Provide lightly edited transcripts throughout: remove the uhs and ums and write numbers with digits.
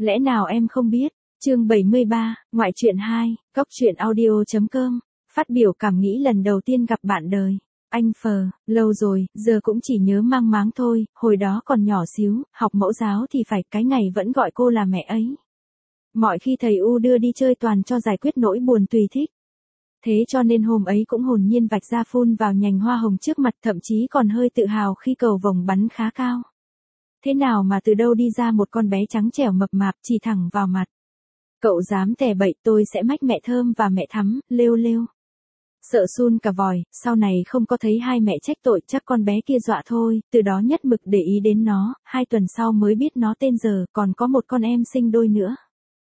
Lẽ nào em không biết? Chương 73, ngoại truyện 2, goctruyện audio.com. Phát biểu cảm nghĩ lần đầu tiên gặp bạn đời. Anh Phờ, lâu rồi, giờ cũng chỉ nhớ mang máng thôi, hồi đó còn nhỏ xíu, học mẫu giáo thì phải cái ngày vẫn gọi cô là mẹ ấy. Mọi khi thầy U đưa đi chơi toàn cho giải quyết nỗi buồn tùy thích. Thế cho nên hôm ấy cũng hồn nhiên vạch ra phun vào nhành hoa hồng trước mặt, thậm chí còn hơi tự hào khi cầu vồng bắn khá cao. Thế nào mà từ đâu đi ra một con bé trắng trẻo mập mạp chỉ thẳng vào mặt. Cậu dám tè bậy, tôi sẽ mách mẹ Thơm và mẹ Thắm, lêu lêu. Sợ sun cả vòi, sau này không có thấy hai mẹ trách tội, chắc con bé kia dọa thôi, từ đó nhất mực để ý đến nó, 2 tuần sau mới biết nó tên giờ, còn có một con em sinh đôi nữa.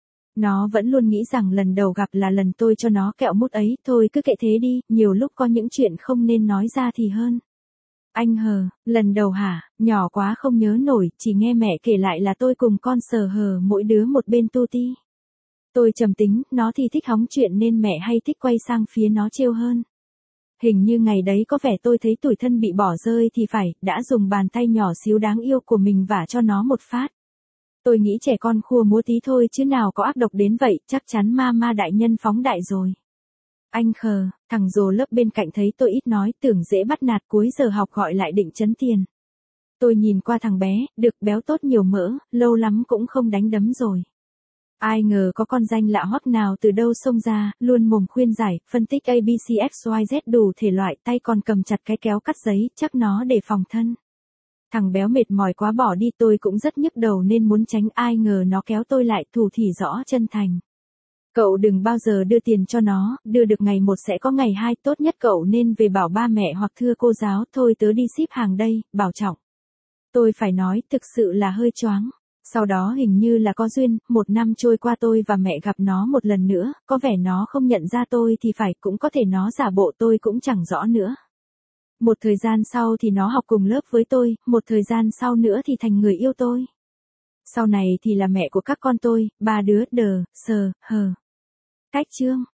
Nó vẫn luôn nghĩ rằng lần đầu gặp là lần tôi cho nó kẹo mút ấy, thôi cứ kệ thế đi, nhiều lúc có những chuyện không nên nói ra thì hơn. Anh Hờ, lần đầu hả, nhỏ quá không nhớ nổi, chỉ nghe mẹ kể lại là tôi cùng con Sờ Hờ mỗi đứa một bên tu ti. Tôi trầm tính, nó thì thích hóng chuyện nên mẹ hay thích quay sang phía nó trêu hơn. Hình như ngày đấy có vẻ tôi thấy tủi thân bị bỏ rơi thì phải, đã dùng bàn tay nhỏ xíu đáng yêu của mình vả cho nó một phát. Tôi nghĩ trẻ con khua múa tí thôi chứ nào có ác độc đến vậy, chắc chắn ma đại nhân phóng đại rồi. Anh Khờ, thằng Rồ lớp bên cạnh thấy tôi ít nói, tưởng dễ bắt nạt, cuối giờ học gọi lại định trấn tiền. Tôi nhìn qua thằng bé, được béo tốt nhiều mỡ, lâu lắm cũng không đánh đấm rồi. Ai ngờ có con danh lạ hoắc nào từ đâu xông ra, luôn mồm khuyên giải, phân tích ABCXYZ đủ thể loại, tay còn cầm chặt cái kéo cắt giấy, chắc nó để phòng thân. Thằng béo mệt mỏi quá bỏ đi, tôi cũng rất nhức đầu nên muốn tránh, ai ngờ nó kéo tôi lại, thủ thỉ rõ chân thành. Cậu đừng bao giờ đưa tiền cho nó, đưa được ngày 1 sẽ có ngày 2, tốt nhất cậu nên về bảo ba mẹ hoặc thưa cô giáo, thôi tớ đi ship hàng đây, bảo trọng. Tôi phải nói, thực sự là hơi choáng. Sau đó hình như là có duyên, 1 năm trôi qua tôi và mẹ gặp nó một lần nữa, có vẻ nó không nhận ra tôi thì phải, cũng có thể nó giả bộ, tôi cũng chẳng rõ nữa. Một thời gian sau thì nó học cùng lớp với tôi, một thời gian sau nữa thì thành người yêu tôi. Sau này thì là mẹ của các con tôi, 3 đứa, Đờ, Sờ, Hờ. Cách chương.